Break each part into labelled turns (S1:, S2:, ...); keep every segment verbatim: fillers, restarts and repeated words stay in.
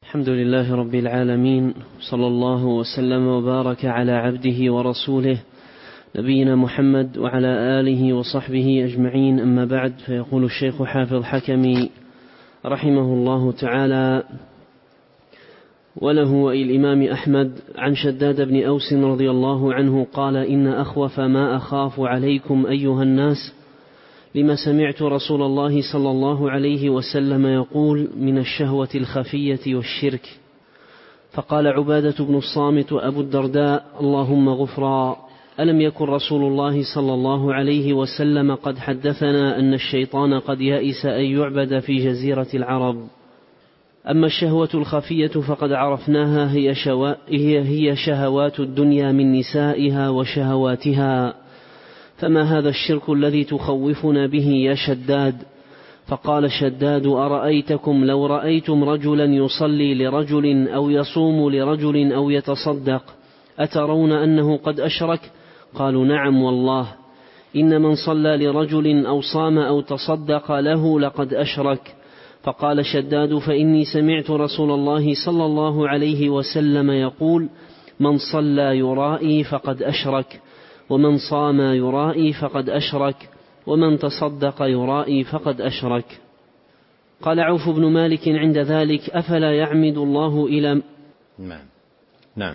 S1: الحمد لله رب العالمين، صلى الله وسلم وبارك على عبده ورسوله نبينا محمد وعلى آله وصحبه أجمعين. أما بعد، فيقول الشيخ حافظ حكمي رحمه الله تعالى: وله والإمام أحمد عن شداد بن أوس رضي الله عنه قال: إن أخوف ما أخاف عليكم أيها الناس لما سمعت رسول الله صلى الله عليه وسلم يقول: من الشهوة الخفية والشرك. فقال عبادة بن الصامت وأبو الدرداء: اللهم غفرا، ألم يكن رسول الله صلى الله عليه وسلم قد حدثنا أن الشيطان قد يئس أن يعبد في جزيرة العرب؟ أما الشهوة الخفية فقد عرفناها، هي, شوا... هي, هي شهوات الدنيا من نسائها وشهواتها. فما هذا الشرك الذي تخوفنا به يا شداد؟ فقال شداد: أرأيتكم لو رأيتم رجلا يصلي لرجل أو يصوم لرجل أو يتصدق، أترون أنه قد أشرك؟ قالوا: نعم والله، إن من صلى لرجل أو صام أو تصدق له لقد أشرك. فقال شداد: فإني سمعت رسول الله صلى الله عليه وسلم يقول: من صلى يرائي فقد أشرك، ومن صام يرائي فقد أشرك، ومن تصدق يرائي فقد أشرك. قال عوف بن مالك عند ذلك: أفلا يعمد الله إلى
S2: نعم نعم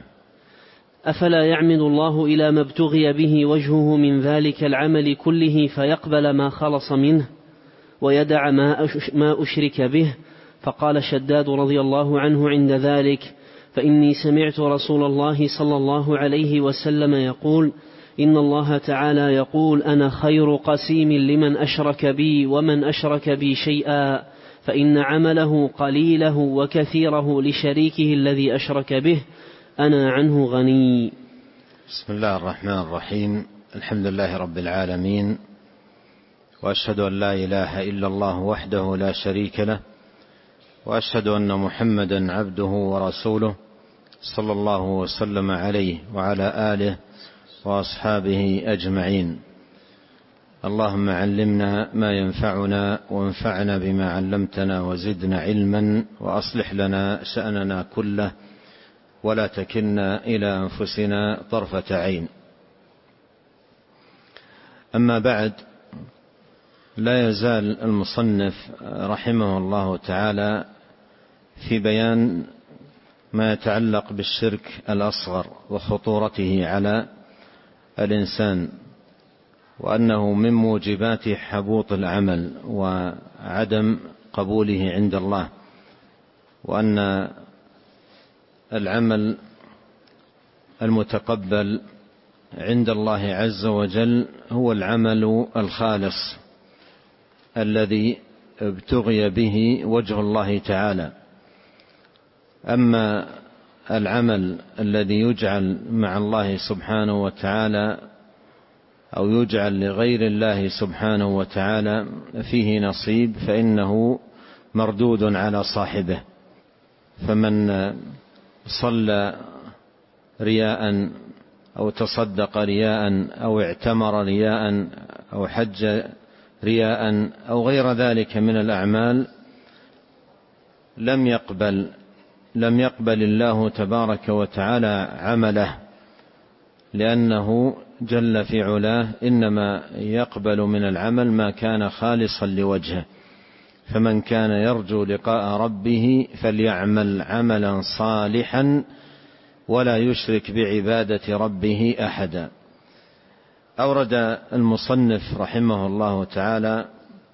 S1: أفلا يعمد الله إلى ما ابتغي به وجهه من ذلك العمل كله فيقبل ما خلص منه ويدع ما أشرك به؟ فقال شداد رضي الله عنه عند ذلك: فإني سمعت رسول الله صلى الله عليه وسلم يقول: إن الله تعالى يقول: أنا خير قسيم لمن أشرك بي ومن أشرك بي شيئا، فإن عمله قليله وكثيره لشريكه الذي أشرك به، أنا عنه غني.
S2: بسم الله الرحمن الرحيم. الحمد لله رب العالمين، وأشهد أن لا إله إلا الله وحده لا شريك له، وأشهد أن محمدا عبده ورسوله صلى الله وسلم عليه وعلى آله وأصحابه أجمعين. اللهم علمنا ما ينفعنا وانفعنا بما علمتنا وزدنا علما، وأصلح لنا شأننا كله ولا تكلنا إلى أنفسنا طرفة عين. أما بعد، لا يزال المصنف رحمه الله تعالى في بيان ما يتعلق بالشرك الأصغر وخطورته على الإنسان، وأنه من موجبات حبوط العمل وعدم قبوله عند الله، وأن العمل المتقبل عند الله عز وجل هو العمل الخالص الذي ابتغي به وجه الله تعالى. أما العمل الذي يجعل مع الله سبحانه وتعالى أو يجعل لغير الله سبحانه وتعالى فيه نصيب فإنه مردود على صاحبه. فمن صلى رياء أو تصدق رياء أو اعتمر رياء أو حج رياء أو غير ذلك من الأعمال لم يقبل لم يقبل الله تبارك وتعالى عمله، لأنه جل في علاه إنما يقبل من العمل ما كان خالصا لوجهه. فمن كان يرجو لقاء ربه فليعمل عملا صالحا ولا يشرك بعبادة ربه أحدا. أورد المصنف رحمه الله تعالى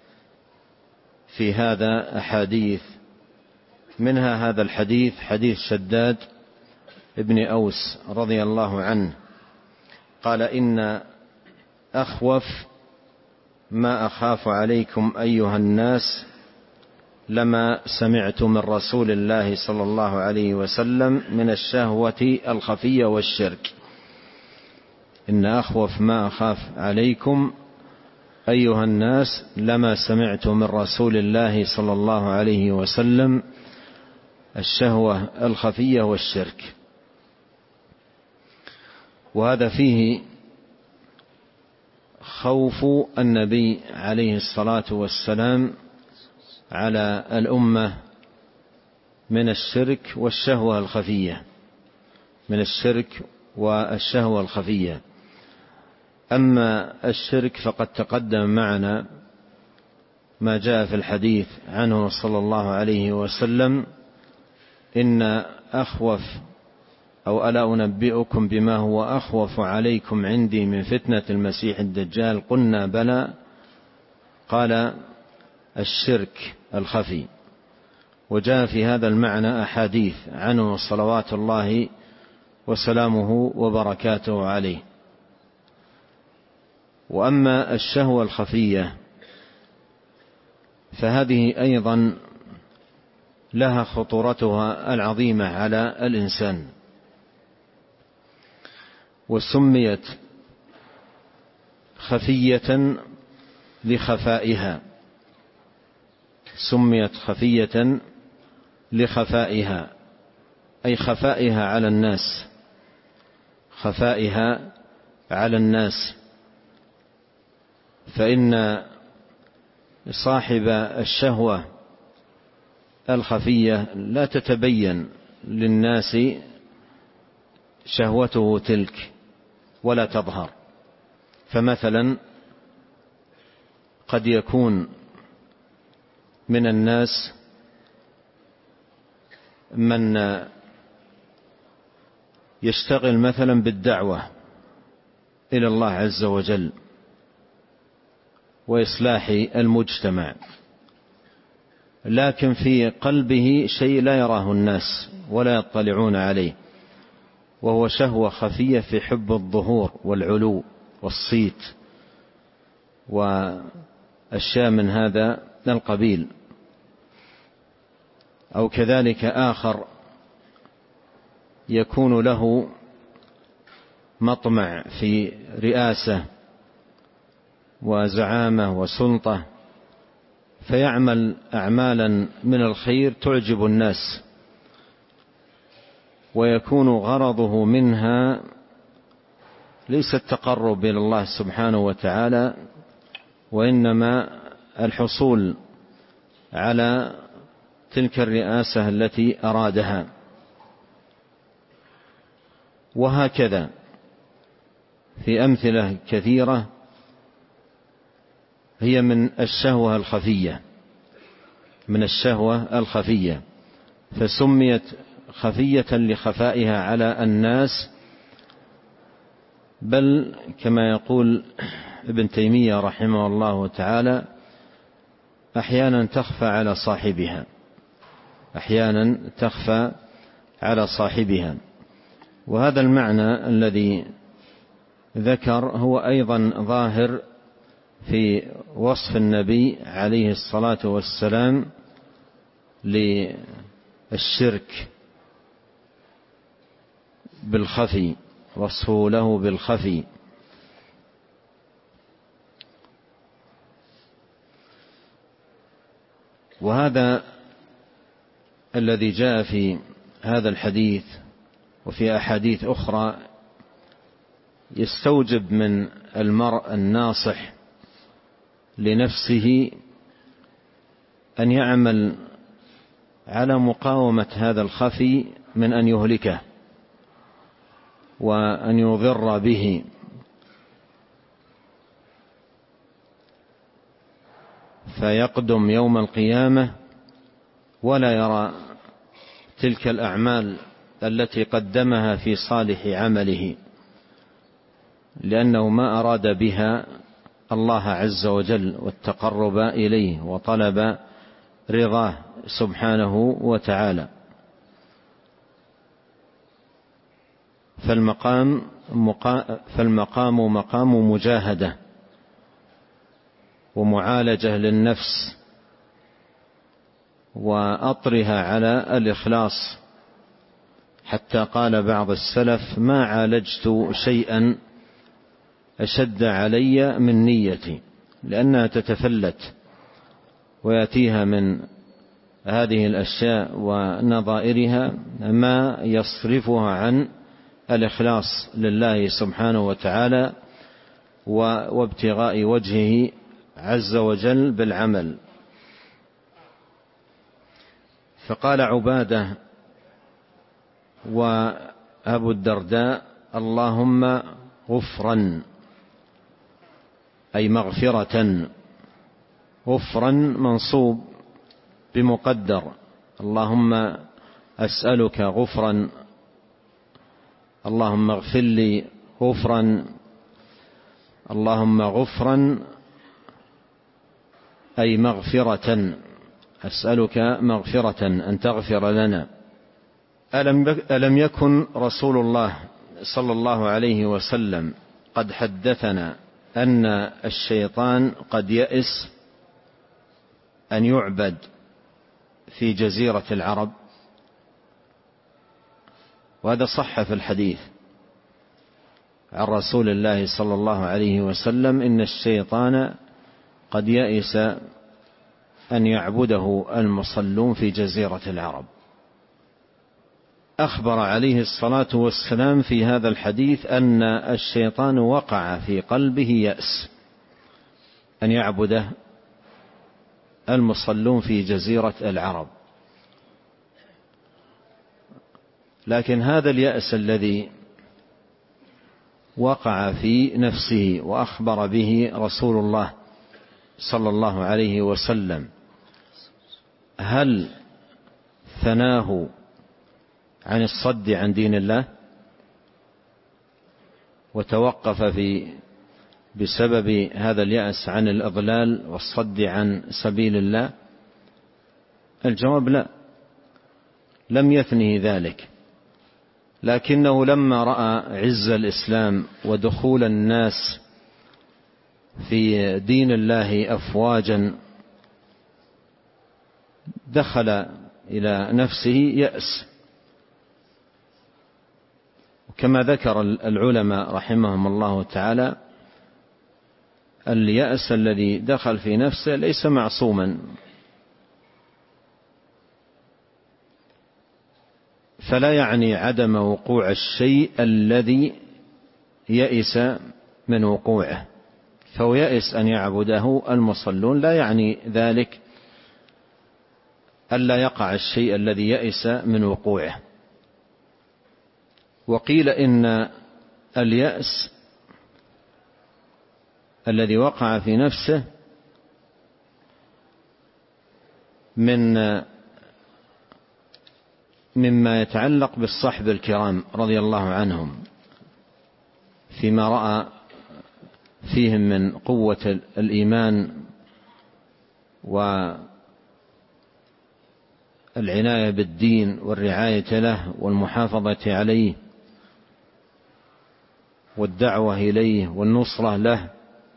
S2: في هذا أحاديث، منها هذا الحديث، حديث شداد ابن أوس رضي الله عنه قال: إن أخوف ما أخاف عليكم أيها الناس لما سمعت من رسول الله صلى الله عليه وسلم من الشهوة الخفية والشرك. إن أخوف ما أخاف عليكم أيها الناس لما سمعت من رسول الله صلى الله عليه وسلم الشهوة الخفية والشرك. وهذا فيه خوف النبي عليه الصلاة والسلام على الأمة من الشرك والشهوة الخفية، من الشرك والشهوة الخفية. أما الشرك فقد تقدم معنا ما جاء في الحديث عنه صلى الله عليه وسلم: إن أخوف أو ألا أنبئكم بما هو أخوف عليكم عندي من فتنة المسيح الدجال؟ قلنا بلى، قال: الشرك الخفي. وجاء في هذا المعنى أحاديث عنه صلوات الله وسلامه وبركاته عليه. وأما الشهوة الخفية فهذه أيضا لها خطورتها العظيمة على الإنسان، وسميت خفية لخفائها، سميت خفية لخفائها، أي خفائها على الناس، خفائها على الناس. فإن صاحب الشهوة الخفية لا تتبين للناس شهوته تلك ولا تظهر. فمثلا قد يكون من الناس من يشتغل مثلا بالدعوة إلى الله عز وجل وإصلاح المجتمع، لكن في قلبه شيء لا يراه الناس ولا يطلعون عليه، وهو شهوة خفية في حب الظهور والعلو والصيت وأشياء من هذا القبيل. أو كذلك آخر يكون له مطمع في رئاسة وزعامة وسلطة، فيعمل أعمالا من الخير تعجب الناس، ويكون غرضه منها ليس التقرب إلى الله سبحانه وتعالى، وإنما الحصول على تلك الرئاسة التي أرادها. وهكذا في أمثلة كثيرة هي من الشهوة الخفية، من الشهوة الخفية، فسميت خفية لخفائها على الناس. بل كما يقول ابن تيمية رحمه الله تعالى: أحيانا تخفى على صاحبها، أحيانا تخفى على صاحبها. وهذا المعنى الذي ذكر هو أيضا ظاهر في وصف النبي عليه الصلاة والسلام للشرك بالخفي، وصفه له بالخفي. وهذا الذي جاء في هذا الحديث وفي أحاديث أخرى يستوجب من المرء الناصح لنفسه أن يعمل على مقاومة هذا الخفي من أن يهلكه وأن يضر به، فيقدم يوم القيامة ولا يرى تلك الأعمال التي قدمها في صالح عمله، لأنه ما أراد بها الله عز وجل والتقرب إليه وطلب رضاه سبحانه وتعالى. فالمقام فالمقام مقام مجاهدة ومعالجة للنفس وأطرها على الإخلاص، حتى قال بعض السلف: ما عالجت شيئا أشد علي من نيتي، لأنها تتفلت ويأتيها من هذه الأشياء ونظائرها ما يصرفها عن الإخلاص لله سبحانه وتعالى وابتغاء وجهه عز وجل بالعمل. فقال عبادة وأبو الدرداء: اللهم غفرا، أي مغفرة. غفرا منصوب بمقدر، اللهم أسألك غفرا، اللهم اغفر لي غفرا، اللهم غفرا أي مغفرة، أسألك مغفرة أن تغفر لنا. ألم يكن رسول الله صلى الله عليه وسلم قد حدثنا أن الشيطان قد يئس أن يعبد في جزيرة العرب؟ وهذا صح في الحديث عن رسول الله صلى الله عليه وسلم: إن الشيطان قد يئس أن يعبده المصلون في جزيرة العرب. أخبر عليه الصلاة والسلام في هذا الحديث أن الشيطان وقع في قلبه يأس أن يعبده المصلون في جزيرة العرب، لكن هذا اليأس الذي وقع في نفسه وأخبر به رسول الله صلى الله عليه وسلم، هل ثناه عن الصد عن دين الله وتوقف في بسبب هذا اليأس عن الإضلال والصد عن سبيل الله؟ الجواب لا، لم يثنه ذلك، لكنه لما رأى عز الإسلام ودخول الناس في دين الله أفواجا دخل إلى نفسه يأس. كما ذكر العلماء رحمهم الله تعالى: اليأس الذي دخل في نفسه ليس معصوما، فلا يعني عدم وقوع الشيء الذي يئس من وقوعه، فهو يئس أن يعبده المصلون، لا يعني ذلك ألا يقع الشيء الذي يئس من وقوعه. وقيل إن اليأس الذي وقع في نفسه من مما يتعلق بالصحب الكرام رضي الله عنهم، فيما رأى فيهم من قوة الإيمان والعناية بالدين والرعاية له والمحافظة عليه والدعوة إليه والنصرة له،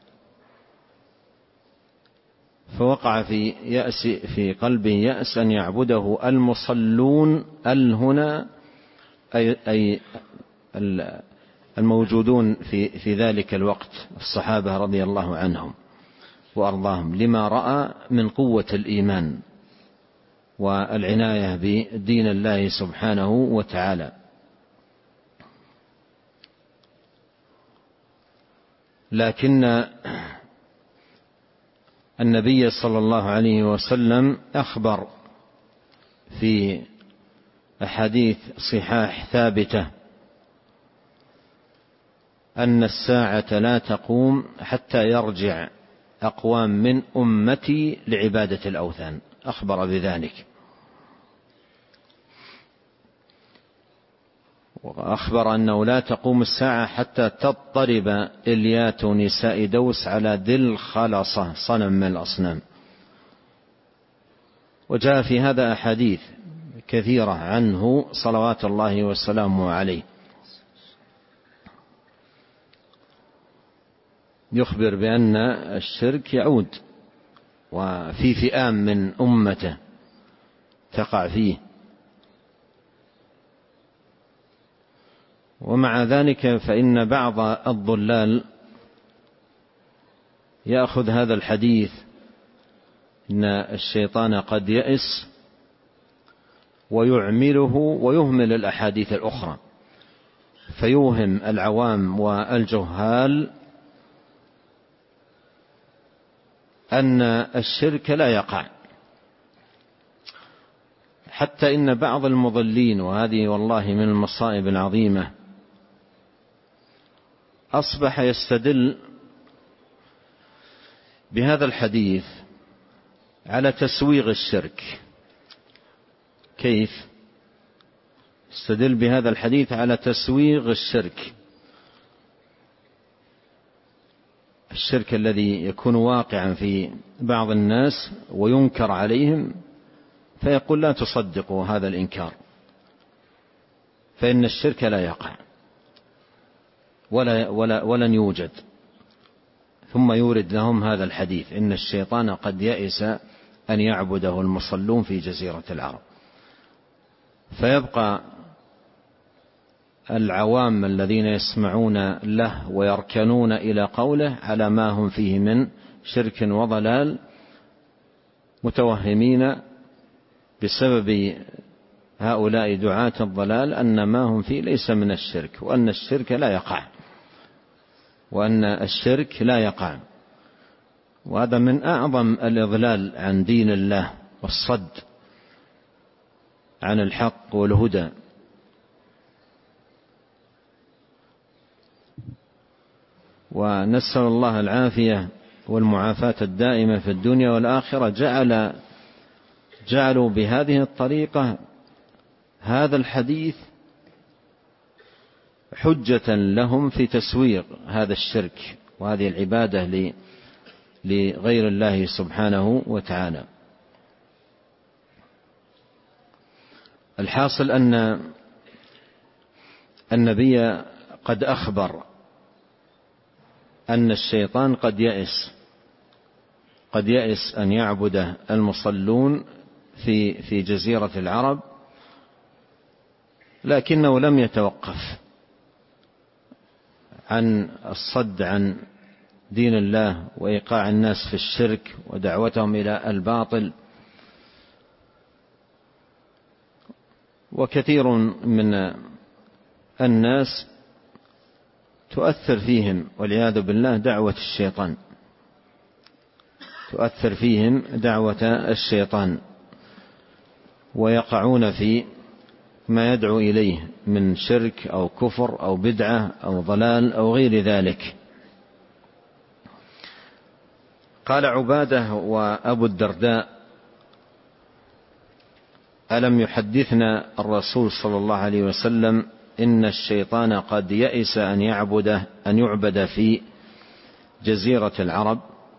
S2: فوقع في يأس في قلبه يأس أن يعبده المصلون الهنا أي, أي الموجودون في, في ذلك الوقت، الصحابة رضي الله عنهم وأرضاهم، لما رأى من قوة الإيمان والعناية بدين الله سبحانه وتعالى. لكن النبي صلى الله عليه وسلم أخبر في أحاديث صحاح ثابتة أن الساعة لا تقوم حتى يرجع أقوام من أمتي لعبادة الأوثان، أخبر بذلك. وأخبر أنه لا تقوم الساعة حتى تضطرب إليات نساء دوس على ذي الخلصة، صنم من الأصنام. وجاء في هذا أحاديث كثيرة عنه صلوات الله وسلامه عليه، يخبر بأن الشرك يعود وفي فئام من أمته تقع فيه. ومع ذلك فإن بعض الضلال يأخذ هذا الحديث إن الشيطان قد يئس ويعمله ويهمل الأحاديث الأخرى، فيوهم العوام والجهال أن الشرك لا يقع حتى إن بعض المضلين، وهذه والله من المصائب العظيمة، أصبح يستدل بهذا الحديث على تسويغ الشرك. كيف؟ يستدل بهذا الحديث على تسويغ الشرك، الشرك الذي يكون واقعا في بعض الناس وينكر عليهم، فيقول لا تصدقوا هذا الإنكار فإن الشرك لا يقع ولا ولا ولن يوجد، ثم يورد لهم هذا الحديث إن الشيطان قد يئس أن يعبده المصلون في جزيرة العرب. فيبقى العوام الذين يسمعون له ويركنون إلى قوله على ما هم فيه من شرك وضلال، متوهمين بسبب هؤلاء دعاة الضلال أن ما هم فيه ليس من الشرك، وأن الشرك لا يقع وأن الشرك لا يقع وهذا من أعظم الإضلال عن دين الله والصد عن الحق والهدى. ونسأل الله العافية والمعافاة الدائمة في الدنيا والآخرة. جعل جعلوا بهذه الطريقة هذا الحديث حجة لهم في تسويغ هذا الشرك وهذه العبادة لغير الله سبحانه وتعالى. الحاصل أن النبي قد أخبر أن الشيطان قد يئس قد يئس أن يعبد المصلون في في جزيرة العرب، لكنه لم يتوقف عن الصد عن دين الله وإيقاع الناس في الشرك ودعوتهم إلى الباطل. وكثير من الناس تؤثر فيهم والعياذ بالله دعوة الشيطان تؤثر فيهم دعوة الشيطان ويقعون في ما يدعو إليه من شرك أو كفر أو بدعة أو ضلال أو غير ذلك. قال عبادة وأبو الدرداء: ألم يحدثنا الرسول صلى الله عليه وسلم إن الشيطان قد يئس أن يعبده أن يعبد في جزيرة العرب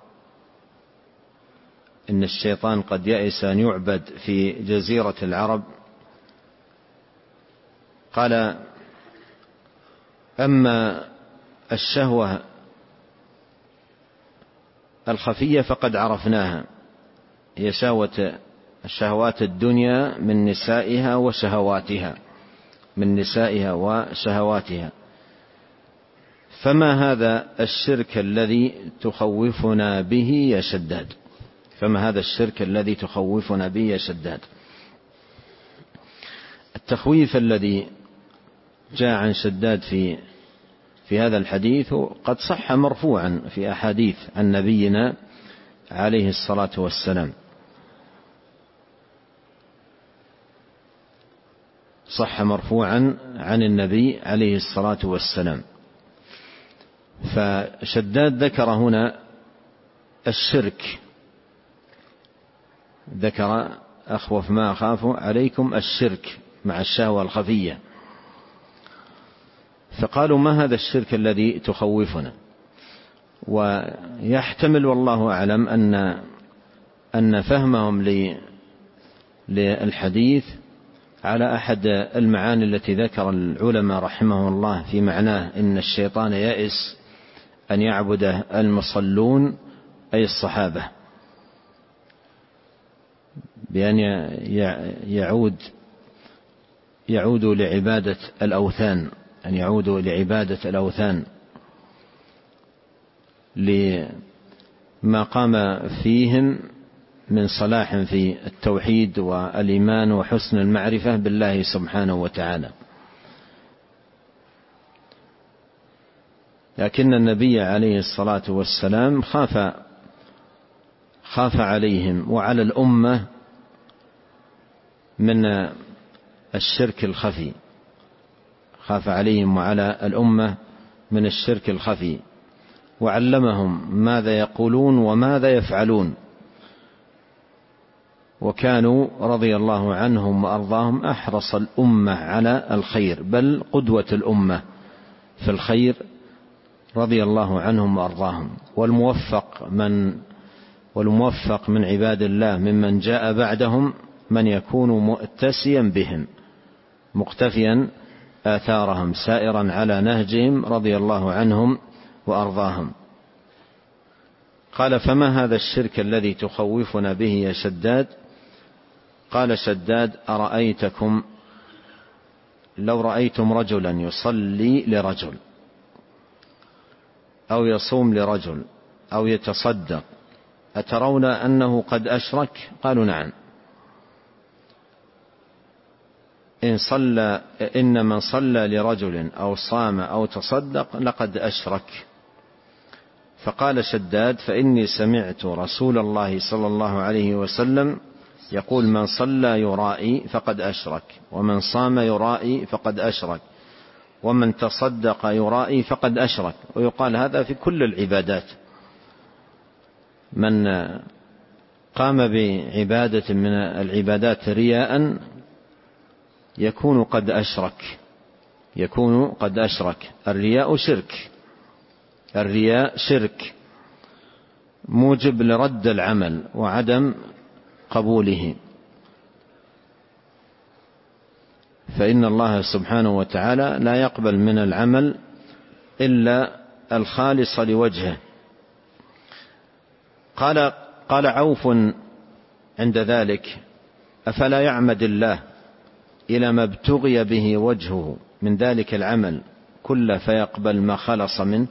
S2: إن الشيطان قد يئس أن يعبد في جزيرة العرب. قال: أما الشهوة الخفية فقد عرفناها، هي شهوة الشهوات الدنيا من نسائها وشهواتها من نسائها وشهواتها فما هذا الشرك الذي تخوفنا به يا شداد فما هذا الشرك الذي تخوفنا به يا شداد. التخويف الذي جاء عن شداد في في هذا الحديث قد صح مرفوعا في أحاديث عن نبينا عليه الصلاة والسلام، صح مرفوعا عن النبي عليه الصلاة والسلام. فشداد ذكر هنا الشرك، ذكر أخوف ما أخاف عليكم الشرك مع الشهوة الخفية، فقالوا ما هذا الشرك الذي تخوفنا؟ ويحتمل والله أعلم أن أن فهمهم للحديث على أحد المعاني التي ذكر العلماء رحمه الله في معناه إن الشيطان يئس أن يعبده المصلون أي الصحابة، بأن يعود يعودوا لعبادة الأوثان أن يعودوا لعبادة الأوثان لما قام فيهم من صلاح في التوحيد والإيمان وحسن المعرفة بالله سبحانه وتعالى. لكن النبي عليه الصلاة والسلام خاف خاف عليهم وعلى الأمة من الشرك الخفي، خاف عليهم وعلى الأمة من الشرك الخفي، وعلمهم ماذا يقولون وماذا يفعلون، وكانوا رضي الله عنهم وأرضاهم أحرص الأمة على الخير، بل قدوة الأمة في الخير رضي الله عنهم وأرضاهم. والموفق من والموفق من عباد الله ممن جاء بعدهم من يكون مؤتسيا بهم مقتفيا آثارهم سائرا على نهجهم رضي الله عنهم وأرضاهم. قال: فما هذا الشرك الذي تخوفنا به يا شداد؟ قال شداد: أرأيتكم لو رأيتم رجلا يصلي لرجل أو يصوم لرجل أو يتصدق، أترون أنه قد أشرك؟ قالوا: نعم. إن صلى إن من صلى لرجل أو صام أو تصدق لقد أشرك. فقال شداد: فإني سمعت رسول الله صلى الله عليه وسلم يقول: من صلى يرائي فقد أشرك، ومن صام يرائي فقد أشرك، ومن تصدق يرائي فقد أشرك. ويقال هذا في كل العبادات، من قام بعبادة من العبادات رياء يكون قد أشرك، يكون قد أشرك. الرياء شرك، الرياء شرك موجب لرد العمل وعدم قبوله، فإن الله سبحانه وتعالى لا يقبل من العمل إلا الخالص لوجهه. قال قال عوف عند ذلك: أفلا يعمد الله إلى ما ابتغي به وجهه من ذلك العمل كله فيقبل ما خلص منه؟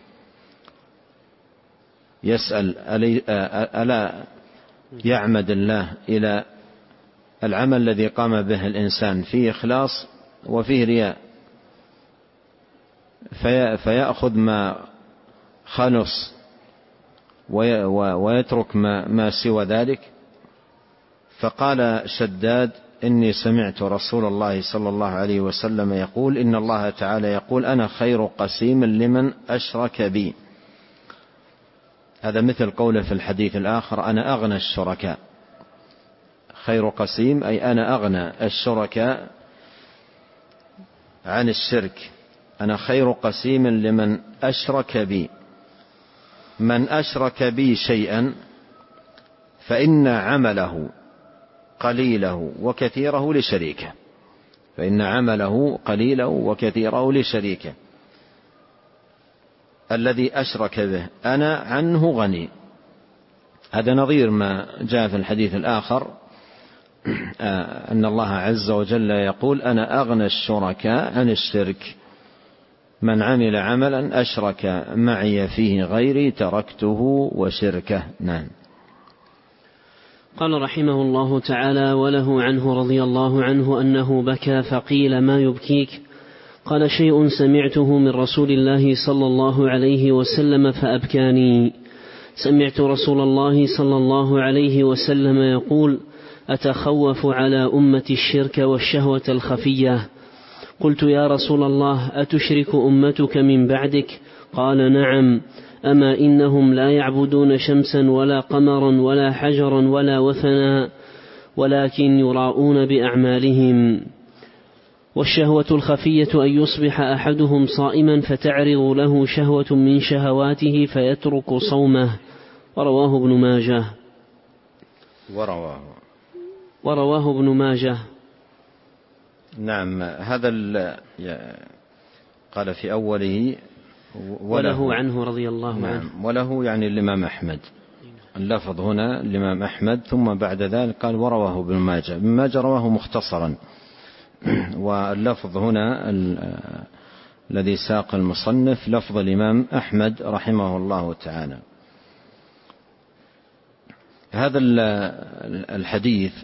S2: يسأل: ألا يعمد الله إلى العمل الذي قام به الإنسان فيه إخلاص وفيه رياء، في فيأخذ ما خلص ويترك ما, ما سوى ذلك؟ فقال شداد: إني سمعت رسول الله صلى الله عليه وسلم يقول: إن الله تعالى يقول: أنا خير قسيم لمن أشرك بي. هذا مثل قوله في الحديث الآخر: أنا أغنى الشركاء. خير قسيم أي أنا أغنى الشركاء عن الشرك، أنا خير قسيم لمن أشرك بي. من أشرك بي شيئا فإن عمله قليله وكثيره لشريكه، فإن عمله قليله وكثيره لشريكه. الذي أشرك به أنا عنه غني. هذا نظير ما جاء في الحديث الآخر أن الله عز وجل يقول: أنا أغنى الشركاء عن الشرك، من عمل عملا أشرك معي فيه غيري تركته وشركه. نعم.
S1: قال رحمه الله تعالى: وله عنه رضي الله عنه أنه بكى فقيل: ما يبكيك؟ قال: شيء سمعته من رسول الله صلى الله عليه وسلم فأبكاني. سمعت رسول الله صلى الله عليه وسلم يقول: أتخوف على أمة الشرك والشهوة الخفية. قلت: يا رسول الله، أتشرك أمتك من بعدك؟ قال: نعم. أما إنهم لا يعبدون شمسا ولا قمرا ولا حجرا ولا وثنا، ولكن يراءون بأعمالهم. والشهوة الخفية أن يصبح أحدهم صائما فتعرض له شهوة من شهواته فيترك صومه. ورواه ابن ماجه.
S2: ورواه
S1: ورواه ابن ماجه.
S2: نعم. هذا قال في أوله:
S1: وله, وله عنه رضي الله
S2: نعم
S1: عنه.
S2: وله يعني الإمام أحمد، اللفظ هنا الإمام أحمد، ثم بعد ذلك قال: ورواه ابن ماجه. ابن ماجه رواه مختصرا، واللفظ هنا الذي ساق المصنف لفظ الإمام أحمد رحمه الله تعالى. هذا الحديث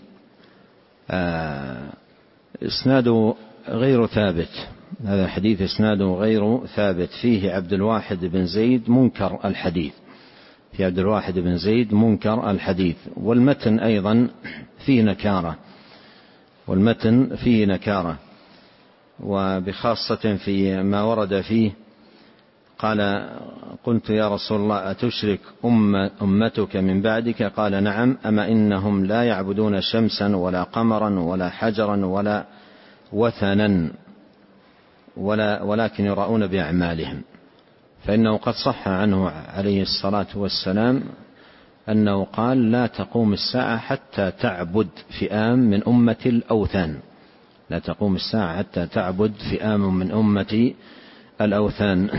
S2: إسناده غير ثابت، هذا الحديث إسناده غير ثابت، فيه عبد الواحد بن زيد منكر الحديث، في عبد الواحد بن زيد منكر الحديث، والمتن أيضا فيه نكارة، والمتن فيه نكارة، وبخاصة في ما ورد فيه قال: قلت يا رسول الله أتشرك أمتك من بعدك؟ قال: نعم، أما إنهم لا يعبدون شمسا ولا قمرا ولا حجرا ولا وثنا ولا ولكن يراؤون بأعمالهم. فإنه قد صح عنه عليه الصلاة والسلام أنه قال: لا تقوم الساعة حتى تعبد فئام من أمة الأوثان، لا تقوم الساعة حتى تعبد فئام من أمة الأوثان.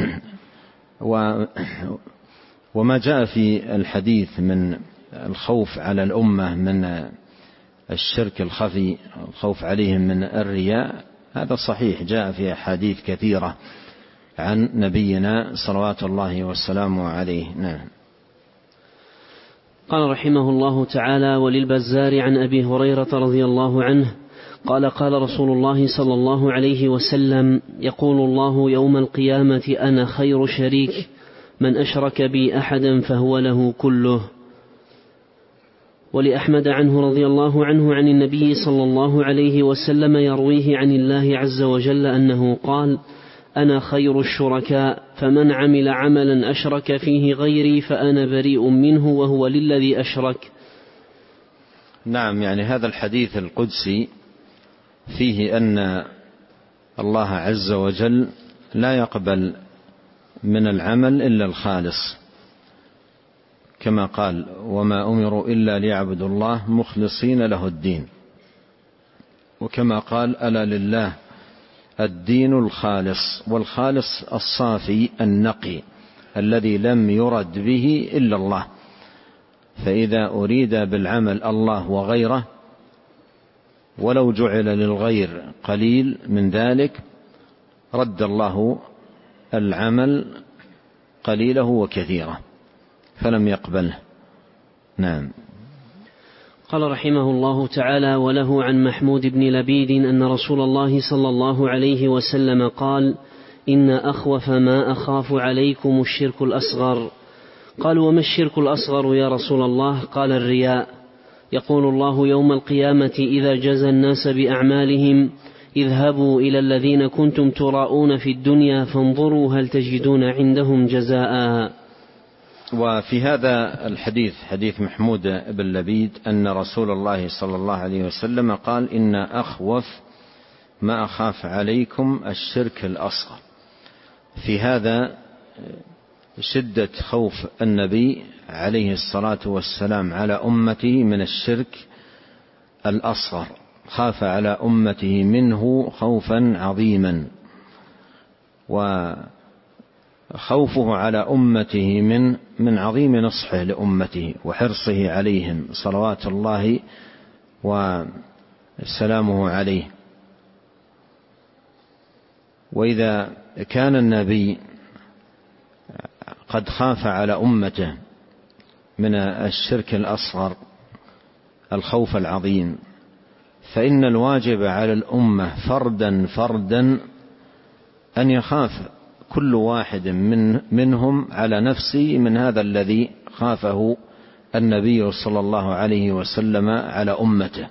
S2: وما جاء في الحديث من الخوف على الأمة من الشرك الخفي، الخوف عليهم من الرياء، هذا صحيح، جاء في أحاديث كثيرة عن نبينا صلوات الله والسلام عليه. نعم.
S1: قال رحمه الله تعالى: وللبزار عن أبي هريرة رضي الله عنه قال: قال رسول الله صلى الله عليه وسلم: يقول الله يوم القيامة: أنا خير شريك، من أشرك بي أحدا فهو له كله. ولأحمد عنه رضي الله عنه عن النبي صلى الله عليه وسلم يرويه عن الله عز وجل أنه قال: أنا خير الشركاء، فمن عمل عملا أشرك فيه غيري فأنا بريء منه وهو للذي أشرك.
S2: نعم، يعني هذا الحديث القدسي فيه أن الله عز وجل لا يقبل من العمل إلا الخالص، كما قال: وما أمروا إلا ليعبدوا الله مخلصين له الدين. وكما قال: ألا لله الدين الخالص، والخالص الصافي النقي الذي لم يرد به إلا الله. فإذا أريد بالعمل الله وغيره ولو جعل للغير قليل من ذلك رد الله العمل قليله وكثيره فلم يقبله. نعم.
S1: قال رحمه الله تعالى: وله عن محمود بن لبيد أن رسول الله صلى الله عليه وسلم قال: إن أخوف ما أخاف عليكم الشرك الأصغر. قالوا: وما الشرك الأصغر يا رسول الله؟ قال: الرياء. يقول الله يوم القيامة إذا جزى الناس بأعمالهم: اذهبوا إلى الذين كنتم تراءون في الدنيا فانظروا هل تجدون عندهم جزاء.
S2: وفي هذا الحديث، حديث محمود بن لبيد، أن رسول الله صلى الله عليه وسلم قال: إن أخوف ما أخاف عليكم الشرك الأصغر. في هذا شدة خوف النبي عليه الصلاة والسلام على أمته من الشرك الأصغر، خاف على أمته منه خوفا عظيما، وخوفه على أمته من من عظيم نصحه لأمته وحرصه عليهم صلوات الله وسلامه عليه. وإذا كان النبي قد خاف على أمته من الشرك الأصغر الخوف العظيم، فإن الواجب على الأمة فردا فردا أن يخاف كل واحد من منهم على نفسه من هذا الذي خافه النبي صلى الله عليه وسلم على أمته،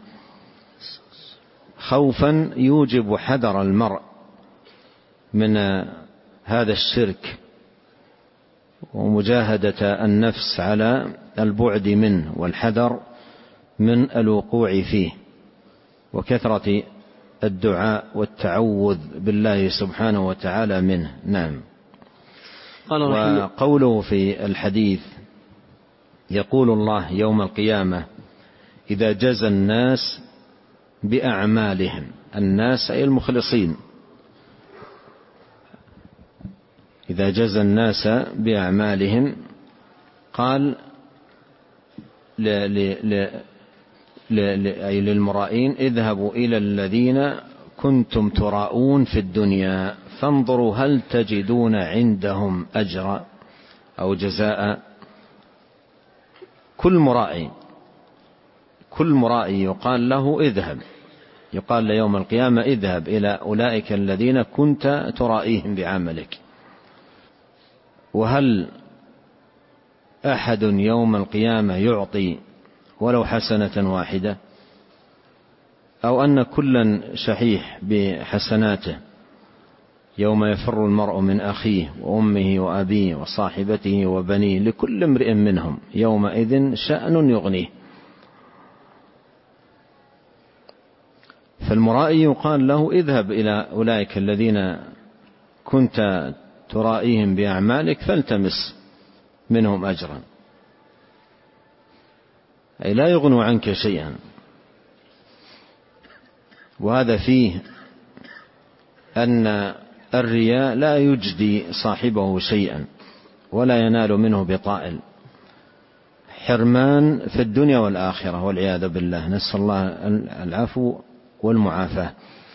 S2: خوفا يوجب حذر المرء من هذا الشرك ومجاهدة النفس على البعد منه والحذر من الوقوع فيه، وكثرة الدعاء والتعوذ بالله سبحانه وتعالى منه. نعم. وقوله في الحديث: يقول الله يوم القيامة إذا جزى الناس بأعمالهم، الناس أي المخلصين، إذا جزى الناس بأعمالهم، قال أي للمرائين: اذهبوا إلى الذين كنتم تراءون في الدنيا فانظروا هل تجدون عندهم أجرا أو جزاء. كل مرائي كل مرائي يقال له اذهب، يقال ليوم القيامة اذهب إلى أولئك الذين كنت ترائيهم بعملك. وهل أحد يوم القيامة يعطي ولو حسنة واحدة؟ أو أن كلا شحيح بحسناته يوم يفر المرء من أخيه وأمه وأبيه وصاحبته وبنيه لكل امرئ منهم يومئذ شأن يغنيه. فالمرائي يقال له اذهب إلى أولئك الذين كنت ترائيهم بأعمالك فالتمس منهم أجرا، أي لا يغنوا عنك شيئا. وهذا فيه أن الرياء لا يجدي صاحبه شيئا ولا ينال منه بطائل، حرمان في الدنيا والآخرة والعياذ بالله، نسأل الله العفو والمعافاة.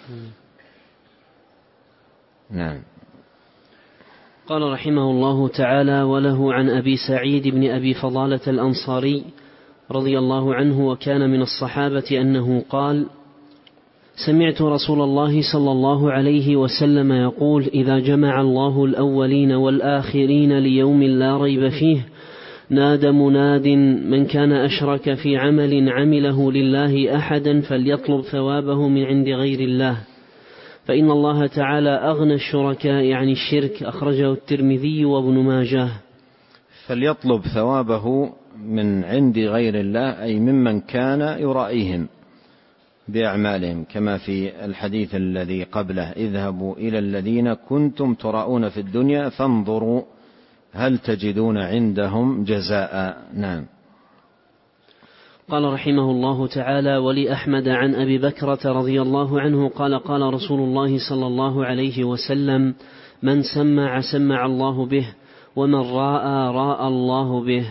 S2: نعم.
S1: قال رحمه الله تعالى: وله عن أبي سعيد بن أبي فضالة الأنصاري رضي الله عنه وكان من الصحابة أنه قال: سمعت رسول الله صلى الله عليه وسلم يقول: إذا جمع الله الأولين والآخرين ليوم لا ريب فيه نادى مناد من كان أشرك في عمل عمله لله أحدا فليطلب ثوابه من عند غير الله، فإن الله تعالى أغنى الشركاء عن الشرك. أخرجه الترمذي وابن ماجه.
S2: فليطلب ثوابه من عند غير الله، أي ممن كان يرائيهم بأعمالهم، كما في الحديث الذي قبله: اذهبوا إلى الذين كنتم تراءون في الدنيا فانظروا هل تجدون عندهم جزاء. نعم.
S1: قال رحمه الله تعالى: ولأحمد عن أبي بكرة رضي الله عنه قال: قال رسول الله صلى الله عليه وسلم: من سمع سمع الله به، ومن راء راء الله به.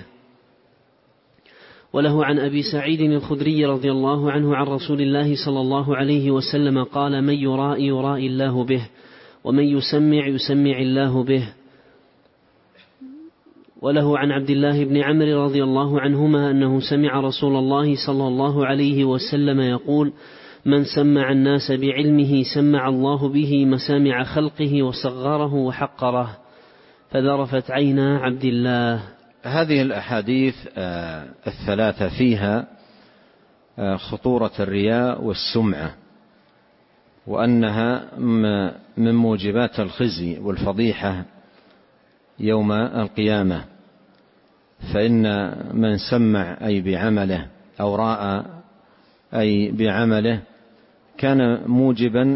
S1: وله عن أبي سعيد الخدري رضي الله عنه عن رسول الله صلى الله عليه وسلم قال: من يرائي يرائي الله به، ومن يسمع يسمع الله به. وله عن عبد الله بن عمرو رضي الله عنهما أنه سمع رسول الله صلى الله عليه وسلم يقول: من سمع الناس بعلمه سمع الله به مسامع خلقه وصغره وحقره. فذرفت عينا عبد الله.
S2: هذه الأحاديث الثلاثة فيها خطورة الرياء والسمعة، وأنها من موجبات الخزي والفضيحة يوم القيامة. فإن من سمع أي بعمله أو رأى أي بعمله كان موجبا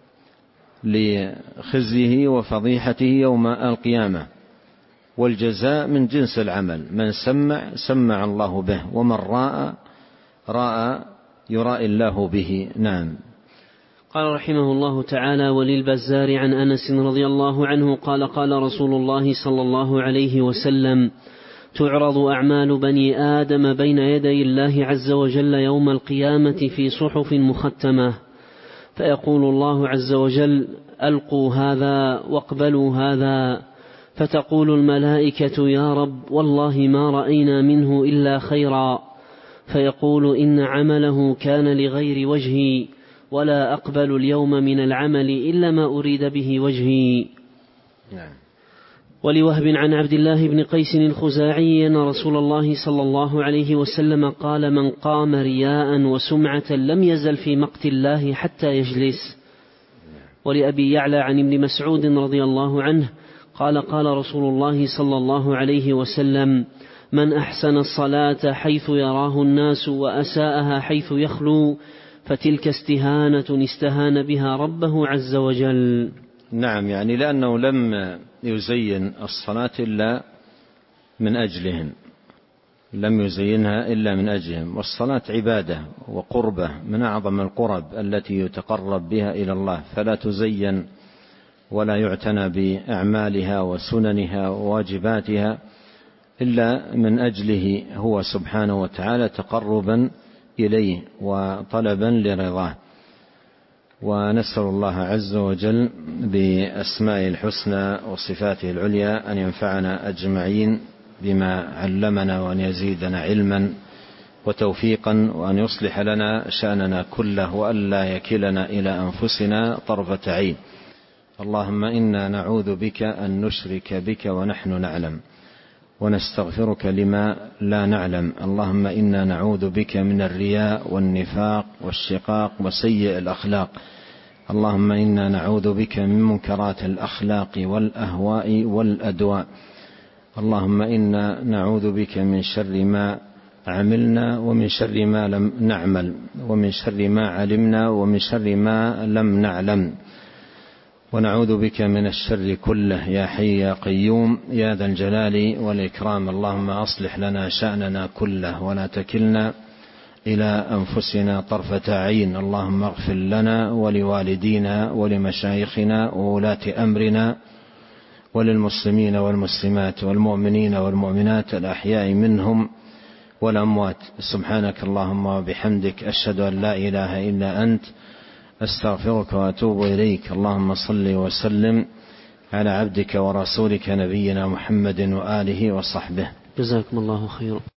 S2: لخزيه وفضيحته يوم القيامة، والجزاء من جنس العمل. من سمع سمع الله به، ومن رأى رأى يرائي الله به. نعم.
S1: قال رحمه الله تعالى: وللبزار عن أنس رضي الله عنه قال: قال رسول الله صلى الله عليه وسلم: تعرض أعمال بني آدم بين يدي الله عز وجل يوم القيامة في صحف مختمة، فيقول الله عز وجل: ألقوا هذا واقبلوا هذا، فتقول الملائكة: يا رب والله ما رأينا منه إلا خيرا، فيقول: إن عمله كان لغير وجهي، ولا أقبل اليوم من العمل إلا ما أريد به وجهي.
S2: نعم.
S1: ولوهب عن عبد الله بن قيس الخزاعي أن رسول الله صلى الله عليه وسلم قال: من قام رياء وسمعة لم يزل في مقت الله حتى يجلس. ولأبي يعلى عن ابن مسعود رضي الله عنه قال: قال رسول الله صلى الله عليه وسلم: من أحسن الصلاة حيث يراه الناس وأساءها حيث يخلو فتلك استهانة استهان بها ربه عز وجل.
S2: نعم، يعني لأنه لم يزين الصلاة إلا من أجلهم، لم يزينها إلا من أجلهم. والصلاة عبادة وقربة من أعظم القرب التي يتقرب بها إلى الله، فلا تزين ولا يعتنى بأعمالها وسننها وواجباتها إلا من أجله هو سبحانه وتعالى، تقربا إليه وطلبا لرضاه. ونسأل الله عز وجل بأسمائه الحسنى وصفاته العليا أن ينفعنا أجمعين بما علمنا، وأن يزيدنا علما وتوفيقا، وأن يصلح لنا شأننا كله، وأن لا يكلنا إلى أنفسنا طرفة عين. اللهم إنا نعوذ بك أن نشرك بك ونحن نعلم، ونستغفرك لما لا نعلم. اللهم إنا نعوذ بك من الرياء والنفاق والشقاق وسيء الأخلاق. اللهم إنا نعوذ بك من منكرات الأخلاق والأهواء والأدواء. اللهم إنا نعوذ بك من شر ما عملنا ومن شر ما لم نعمل ومن شر ما علمنا ومن شر ما لم نعلم، ونعوذ بك من الشر كله يا حي يا قيوم يا ذا الجلال والإكرام. اللهم أصلح لنا شأننا كله ولا تكلنا إلى أنفسنا طرفة عين. اللهم اغفر لنا ولوالدينا ولمشايخنا وولاة أمرنا وللمسلمين والمسلمات والمؤمنين والمؤمنات الأحياء منهم والأموات. سبحانك اللهم وبحمدك، أشهد أن لا إله إلا أنت، أستغفرك وأتوب إليك. اللهم صل وسلم على عبدك ورسولك نبينا محمد وآله وصحبه.
S1: جزاكم الله خيرا.